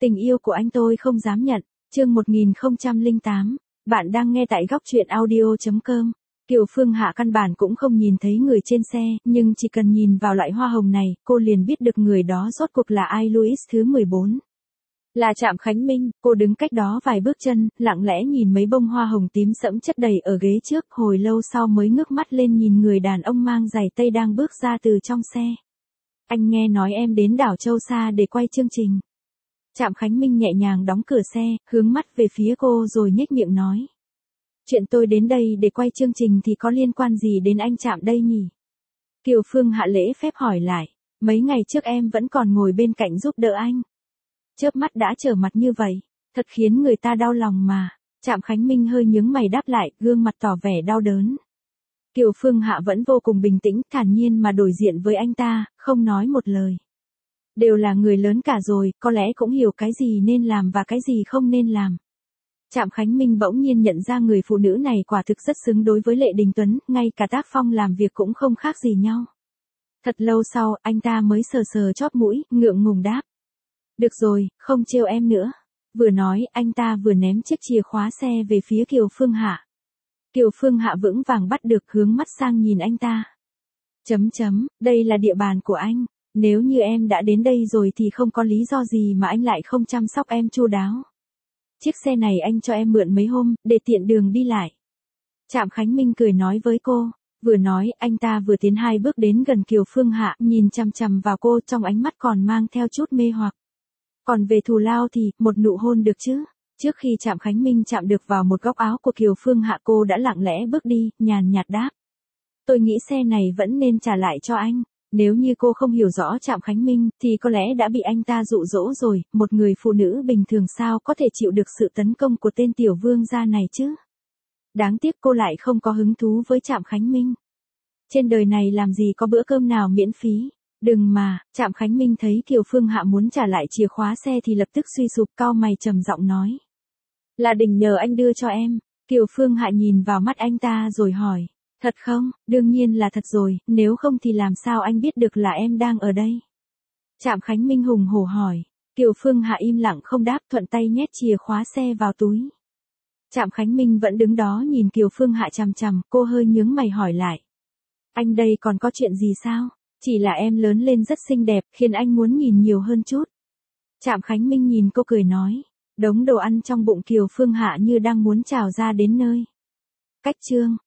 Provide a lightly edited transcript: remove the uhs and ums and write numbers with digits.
Tình yêu của anh tôi không dám nhận. Chương 1008. Bạn đang nghe tại góc truyện audio.com. Kiều Phương Hạ căn bản cũng không nhìn thấy người trên xe, nhưng chỉ cần nhìn vào loại hoa hồng này, cô liền biết được người đó rốt cuộc là ai. Louis thứ 14. Là Trạm Khánh Minh. Cô đứng cách đó vài bước chân, lặng lẽ nhìn mấy bông hoa hồng tím sẫm chất đầy ở ghế trước, hồi lâu sau mới ngước mắt lên nhìn người đàn ông mang giày tây đang bước ra từ trong xe. Anh nghe nói em đến đảo Châu Sa để quay chương trình. Trạm Khánh Minh nhẹ nhàng đóng cửa xe, hướng mắt về phía cô rồi nhếch miệng nói. Chuyện tôi đến đây để quay chương trình thì có liên quan gì đến anh Trạm đây nhỉ? Kiều Phương Hạ lễ phép hỏi lại. Mấy ngày trước em vẫn còn ngồi bên cạnh giúp đỡ anh. Chớp mắt đã trở mặt như vậy, thật khiến người ta đau lòng mà. Trạm Khánh Minh hơi nhướng mày đáp lại, gương mặt tỏ vẻ đau đớn. Kiều Phương Hạ vẫn vô cùng bình tĩnh, thản nhiên mà đối diện với anh ta, không nói một lời. Đều là người lớn cả rồi, có lẽ cũng hiểu cái gì nên làm và cái gì không nên làm. Trạm Khánh Minh bỗng nhiên nhận ra người phụ nữ này quả thực rất xứng đối với Lệ Đình Tuấn, ngay cả tác phong làm việc cũng không khác gì nhau. Thật lâu sau, anh ta mới sờ sờ chóp mũi, ngượng ngùng đáp. Được rồi, không trêu em nữa. Vừa nói, anh ta vừa ném chiếc chìa khóa xe về phía Kiều Phương Hạ. Kiều Phương Hạ vững vàng bắt được, hướng mắt sang nhìn anh ta. Đây là địa bàn của anh. Nếu như em đã đến đây rồi thì không có lý do gì mà anh lại không chăm sóc em chu đáo. Chiếc xe này anh cho em mượn mấy hôm, để tiện đường đi lại. Trạm Khánh Minh cười nói với cô. Vừa nói, anh ta vừa tiến 2 bước đến gần Kiều Phương Hạ, nhìn chằm chằm vào cô, trong ánh mắt còn mang theo chút mê hoặc. Còn về thù lao thì, một nụ hôn được chứ? Trước khi Trạm Khánh Minh chạm được vào một góc áo của Kiều Phương Hạ, cô đã lặng lẽ bước đi, nhàn nhạt đáp. Tôi nghĩ xe này vẫn nên trả lại cho anh. Nếu như cô không hiểu rõ Trạm Khánh Minh, thì có lẽ đã bị anh ta dụ dỗ rồi, một người phụ nữ bình thường sao có thể chịu được sự tấn công của tên tiểu vương gia này chứ? Đáng tiếc cô lại không có hứng thú với Trạm Khánh Minh. Trên đời này làm gì có bữa cơm nào miễn phí. Đừng mà. Trạm Khánh Minh thấy Kiều Phương Hạ muốn trả lại chìa khóa xe thì lập tức suy sụp, cau mày trầm giọng nói. Là Đình nhờ anh đưa cho em. Kiều Phương Hạ nhìn vào mắt anh ta rồi hỏi. Thật không? Đương nhiên là thật rồi, nếu không thì làm sao anh biết được là em đang ở đây? Trạm Khánh Minh hùng hổ hỏi. Kiều Phương Hạ im lặng không đáp, thuận tay nhét chìa khóa xe vào túi. Trạm Khánh Minh vẫn đứng đó nhìn Kiều Phương Hạ chằm chằm, cô hơi nhướng mày hỏi lại. Anh đây còn có chuyện gì sao? Chỉ là em lớn lên rất xinh đẹp, khiến anh muốn nhìn nhiều hơn chút. Trạm Khánh Minh nhìn cô cười nói. Đống đồ ăn trong bụng Kiều Phương Hạ như đang muốn trào ra đến nơi. Cách chương.